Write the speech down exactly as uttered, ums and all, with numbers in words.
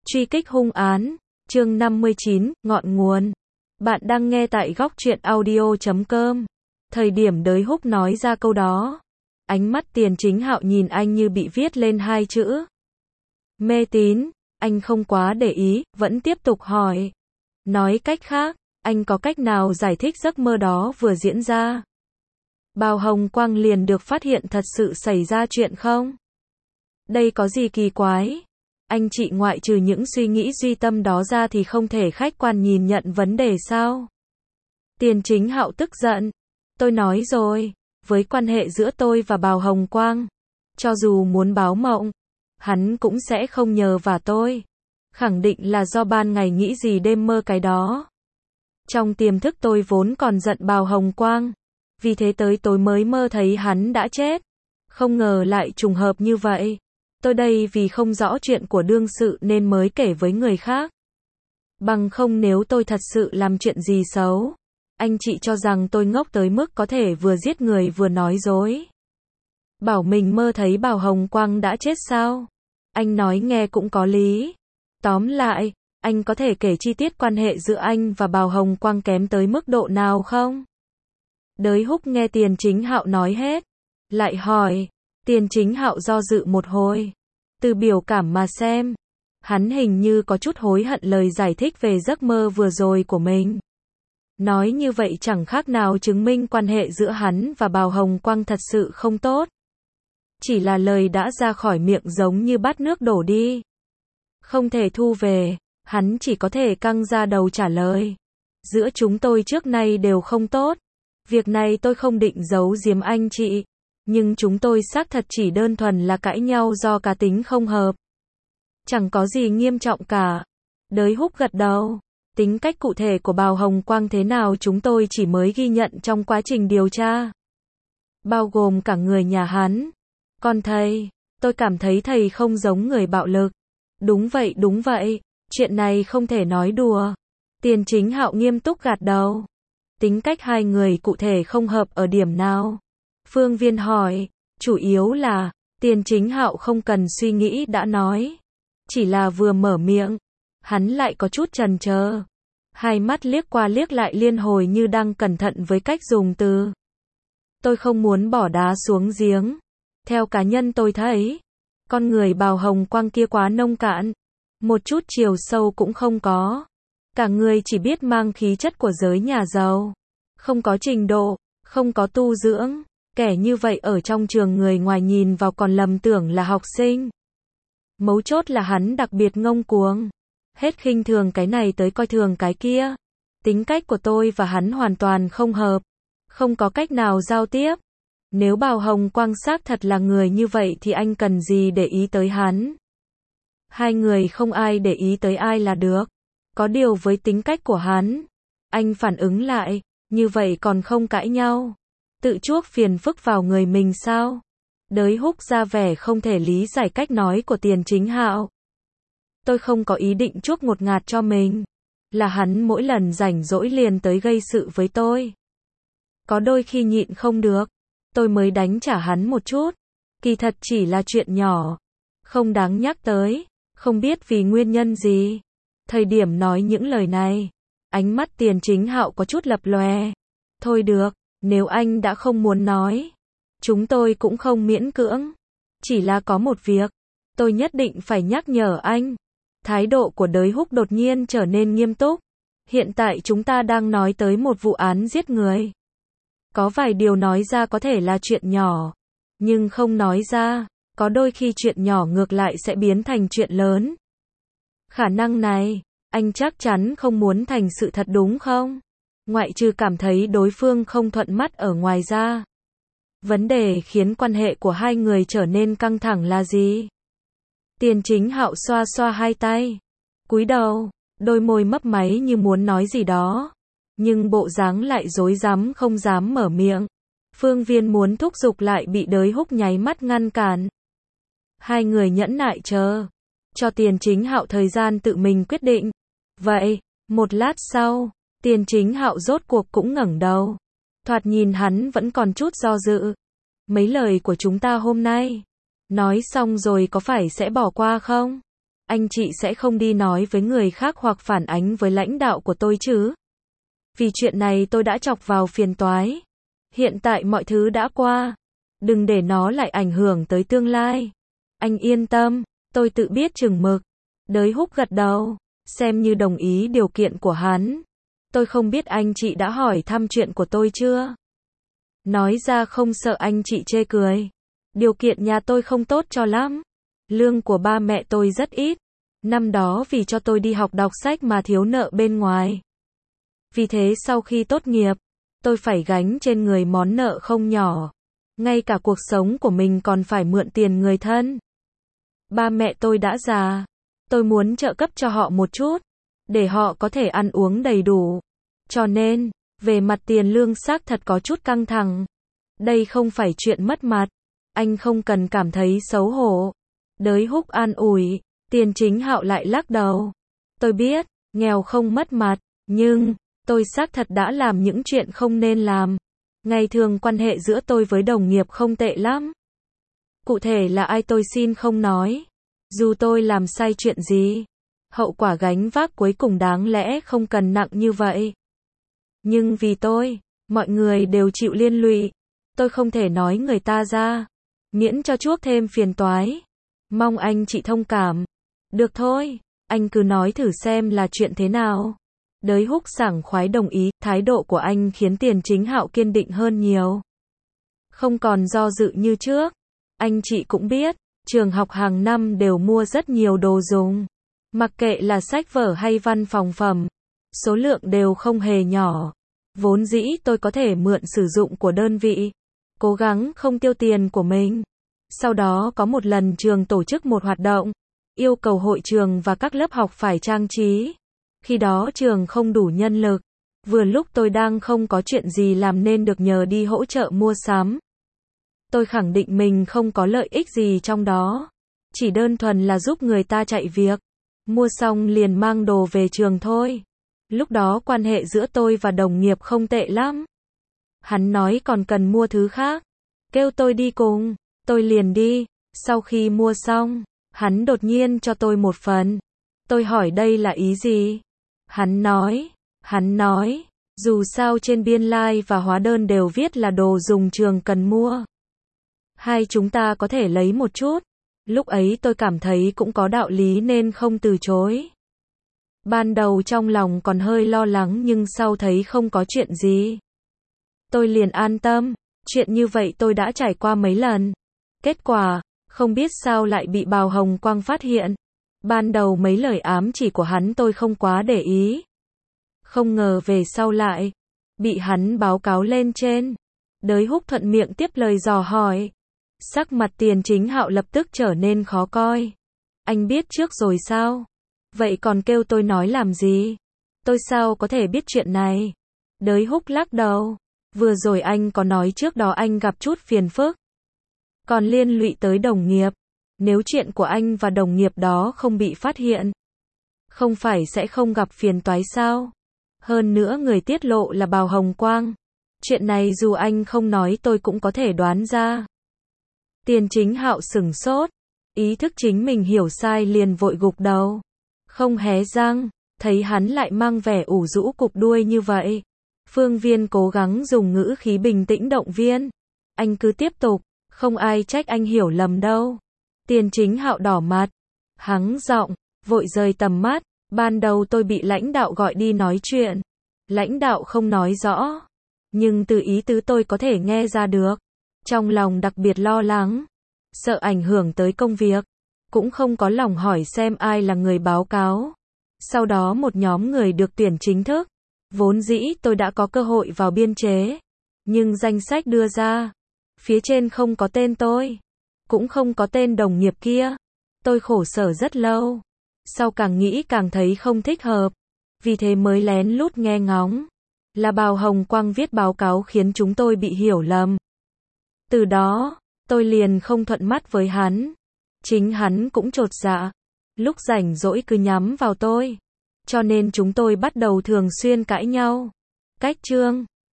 Truy kích hung án, chương năm mươi chín, ngọn nguồn. Bạn đang nghe tại góc truyện audio chấm com. Thời điểm Đới Húc nói ra câu đó, ánh mắt Tiền Chính Hạo nhìn anh như bị viết lên hai chữ mê tín. Anh không quá để ý, vẫn tiếp tục hỏi. Nói cách khác, anh có cách nào giải thích giấc mơ đó vừa diễn ra? Bao Hồng Quang liền được phát hiện thật sự xảy ra chuyện không? Đây có gì kỳ quái? Anh chị ngoại trừ những suy nghĩ duy tâm đó ra thì không thể khách quan nhìn nhận vấn đề sao? Tiền Chính Hạo tức giận. Tôi nói rồi, với quan hệ giữa tôi và Bao Hồng Quang, cho dù muốn báo mộng, hắn cũng sẽ không nhờ vả tôi. Khẳng định là do ban ngày nghĩ gì đêm mơ cái đó. Trong tiềm thức tôi vốn còn giận Bao Hồng Quang, vì thế tới tối mới mơ thấy hắn đã chết. Không ngờ lại trùng hợp như vậy. Tôi đây vì không rõ chuyện của đương sự nên mới kể với người khác. Bằng không nếu tôi thật sự làm chuyện gì xấu, anh chị cho rằng tôi ngốc tới mức có thể vừa giết người vừa nói dối. Bảo mình mơ thấy Bao Hồng Quang đã chết sao? Anh nói nghe cũng có lý. Tóm lại, anh có thể kể chi tiết quan hệ giữa anh và Bao Hồng Quang kém tới mức độ nào không? Đới Húc nghe Tiền Chính Hạo nói hết, lại hỏi. Tiền Chính Hạo do dự một hồi. Từ biểu cảm mà xem, hắn hình như có chút hối hận lời giải thích về giấc mơ vừa rồi của mình. Nói như vậy chẳng khác nào chứng minh quan hệ giữa hắn và Bao Hồng Quang thật sự không tốt. Chỉ là lời đã ra khỏi miệng giống như bát nước đổ đi. Không thể thu về, hắn chỉ có thể căng ra đầu trả lời. Giữa chúng tôi trước nay đều không tốt. Việc này tôi không định giấu giếm anh chị. Nhưng chúng tôi xác thật chỉ đơn thuần là cãi nhau do cá tính không hợp. Chẳng có gì nghiêm trọng cả. Đới Húc gật đầu. Tính cách cụ thể của Bao Hồng Quang thế nào chúng tôi chỉ mới ghi nhận trong quá trình điều tra. Bao gồm cả người nhà hắn. Còn thầy, tôi cảm thấy thầy không giống người bạo lực. Đúng vậy đúng vậy, chuyện này không thể nói đùa. Tiền Chính Hạo nghiêm túc gật đầu. Tính cách hai người cụ thể không hợp ở điểm nào? Phương Viên hỏi, chủ yếu là, Tiền Chính Hạo không cần suy nghĩ đã nói. Chỉ là vừa mở miệng, hắn lại có chút chần chờ. Hai mắt liếc qua liếc lại liên hồi như đang cẩn thận với cách dùng từ. Tôi không muốn bỏ đá xuống giếng. Theo cá nhân tôi thấy, con người Bao Hồng Quang kia quá nông cạn. Một chút chiều sâu cũng không có. Cả người chỉ biết mang khí chất của giới nhà giàu. Không có trình độ, không có tu dưỡng. Kẻ như vậy ở trong trường người ngoài nhìn vào còn lầm tưởng là học sinh. Mấu chốt là hắn đặc biệt ngông cuồng. Hết khinh thường cái này tới coi thường cái kia. Tính cách của tôi và hắn hoàn toàn không hợp. Không có cách nào giao tiếp. Nếu Bao Hồng Quang xác thật là người như vậy thì anh cần gì để ý tới hắn. Hai người không ai để ý tới ai là được. Có điều với tính cách của hắn, anh phản ứng lại, như vậy còn không cãi nhau. Tự chuốc phiền phức vào người mình sao? Đới Húc ra vẻ không thể lý giải cách nói của Tiền Chính Hạo. Tôi không có ý định chuốc ngột ngạt cho mình. Là hắn mỗi lần rảnh rỗi liền tới gây sự với tôi. Có đôi khi nhịn không được, tôi mới đánh trả hắn một chút. Kỳ thật chỉ là chuyện nhỏ, không đáng nhắc tới, không biết vì nguyên nhân gì. Thời điểm nói những lời này, ánh mắt Tiền Chính Hạo có chút lập lòe. Thôi được. Nếu anh đã không muốn nói, chúng tôi cũng không miễn cưỡng. Chỉ là có một việc, tôi nhất định phải nhắc nhở anh. Thái độ của Đới Húc đột nhiên trở nên nghiêm túc. Hiện tại chúng ta đang nói tới một vụ án giết người. Có vài điều nói ra có thể là chuyện nhỏ, nhưng không nói ra, có đôi khi chuyện nhỏ ngược lại sẽ biến thành chuyện lớn. Khả năng này, anh chắc chắn không muốn thành sự thật đúng không? Ngoại trừ cảm thấy đối phương không thuận mắt ở ngoài ra. Vấn đề khiến quan hệ của hai người trở nên căng thẳng là gì? Tiền Chính Hạo xoa xoa hai tay, cúi đầu, đôi môi mấp máy như muốn nói gì đó, nhưng bộ dáng lại rối rắm không dám mở miệng. Phương Viên muốn thúc giục lại bị Đới Húc nháy mắt ngăn cản. Hai người nhẫn nại chờ, cho Tiền Chính Hạo thời gian tự mình quyết định. Vậy, một lát sau, Tiền Chính Hạo rốt cuộc cũng ngẩng đầu. Thoạt nhìn hắn vẫn còn chút do dự. Mấy lời của chúng ta hôm nay, nói xong rồi có phải sẽ bỏ qua không? anh chị sẽ không đi nói với người khác hoặc phản ánh với lãnh đạo của tôi chứ? Vì chuyện này tôi đã chọc vào phiền toái. Hiện tại mọi thứ đã qua. Đừng để nó lại ảnh hưởng tới tương lai. Anh yên tâm, tôi tự biết chừng mực. Đới Húc gật đầu, xem như đồng ý điều kiện của hắn. Tôi không biết anh chị đã hỏi thăm chuyện của tôi chưa? Nói ra không sợ anh chị chê cười. Điều kiện nhà tôi không tốt cho lắm. Lương của ba mẹ tôi rất ít. Năm đó vì cho tôi đi học đọc sách mà thiếu nợ bên ngoài. Vì thế sau khi tốt nghiệp, tôi phải gánh trên người món nợ không nhỏ. Ngay cả cuộc sống của mình còn phải mượn tiền người thân. Ba mẹ tôi đã già. Tôi muốn trợ cấp cho họ một chút. Để họ có thể ăn uống đầy đủ. Cho nên, về mặt tiền lương xác thật có chút căng thẳng. Đây không phải chuyện mất mặt. Anh không cần cảm thấy xấu hổ. Đới Húc an ủi. Tiền Chính Hạo lại lắc đầu. Tôi biết, nghèo không mất mặt. Nhưng, tôi xác thật đã làm những chuyện không nên làm. Ngày thường quan hệ giữa tôi với đồng nghiệp không tệ lắm. Cụ thể là ai tôi xin không nói. Dù tôi làm sai chuyện gì, hậu quả gánh vác cuối cùng đáng lẽ không cần nặng như vậy. Nhưng vì tôi, mọi người đều chịu liên lụy. Tôi không thể nói người ta ra, miễn cho chuốc thêm phiền toái. Mong anh chị thông cảm. Được thôi, anh cứ nói thử xem là chuyện thế nào. Đới Húc sảng khoái đồng ý, thái độ của anh khiến Tiền Chính Hạo kiên định hơn nhiều. Không còn do dự như trước. Anh chị cũng biết, trường học hàng năm đều mua rất nhiều đồ dùng. Mặc kệ là sách vở hay văn phòng phẩm, số lượng đều không hề nhỏ. Vốn dĩ tôi có thể mượn sử dụng của đơn vị, cố gắng không tiêu tiền của mình. Sau đó có một lần trường tổ chức một hoạt động, yêu cầu hội trường và các lớp học phải trang trí. Khi đó trường không đủ nhân lực, vừa lúc tôi đang không có chuyện gì làm nên được nhờ đi hỗ trợ mua sắm. Tôi khẳng định mình không có lợi ích gì trong đó, chỉ đơn thuần là giúp người ta chạy việc, mua xong liền mang đồ về trường thôi. Lúc đó quan hệ giữa tôi và đồng nghiệp không tệ lắm. Hắn nói còn cần mua thứ khác, kêu tôi đi cùng, tôi liền đi. Sau khi mua xong, hắn đột nhiên cho tôi một phần. Tôi hỏi đây là ý gì? Hắn nói, hắn nói, dù sao trên biên lai và hóa đơn đều viết là đồ dùng trường cần mua. Hai chúng ta có thể lấy một chút. Lúc ấy tôi cảm thấy cũng có đạo lý nên không từ chối. Ban đầu trong lòng còn hơi lo lắng nhưng sau thấy không có chuyện gì, tôi liền an tâm. Chuyện như vậy tôi đã trải qua mấy lần. Kết quả, không biết sao lại bị Bào Hồng Quang phát hiện. Ban đầu mấy lời ám chỉ của hắn tôi không quá để ý. Không ngờ về sau lại bị hắn báo cáo lên trên. Đới Húc thuận miệng tiếp lời dò hỏi. Sắc mặt Tiền Chính Hạo lập tức trở nên khó coi. Anh biết trước rồi sao? Vậy còn kêu tôi nói làm gì? Tôi sao có thể biết chuyện này? Đới Húc lắc đầu. Vừa rồi anh có nói trước đó anh gặp chút phiền phức, còn liên lụy tới đồng nghiệp. Nếu chuyện của anh và đồng nghiệp đó không bị phát hiện, không phải sẽ không gặp phiền toái sao? Hơn nữa người tiết lộ là Bào Hồng Quang. Chuyện này dù anh không nói tôi cũng có thể đoán ra. Tiền Chính Hạo sửng sốt, ý thức chính mình hiểu sai liền vội gục đầu, không hé răng. Thấy hắn lại mang vẻ ủ rũ cụp đuôi như vậy, Phương Viên cố gắng dùng ngữ khí bình tĩnh động viên. Anh cứ tiếp tục, không ai trách anh hiểu lầm đâu. Tiền Chính Hạo đỏ mặt, hắng giọng, vội rời tầm mắt. Ban đầu tôi bị lãnh đạo gọi đi nói chuyện. Lãnh đạo không nói rõ, nhưng từ ý tứ tôi có thể nghe ra được. Trong lòng đặc biệt lo lắng, sợ ảnh hưởng tới công việc. Cũng không có lòng hỏi xem ai là người báo cáo. Sau đó một nhóm người được tuyển chính thức. Vốn dĩ tôi đã có cơ hội vào biên chế, nhưng danh sách đưa ra, phía trên không có tên tôi, cũng không có tên đồng nghiệp kia. Tôi khổ sở rất lâu, sau càng nghĩ càng thấy không thích hợp, vì thế mới lén lút nghe ngóng. Là Bào Hồng Quang viết báo cáo khiến chúng tôi bị hiểu lầm. Từ đó, tôi liền không thuận mắt với hắn. Chính hắn cũng chột dạ, lúc rảnh rỗi cứ nhắm vào tôi. Cho nên chúng tôi bắt đầu thường xuyên cãi nhau. Cách chương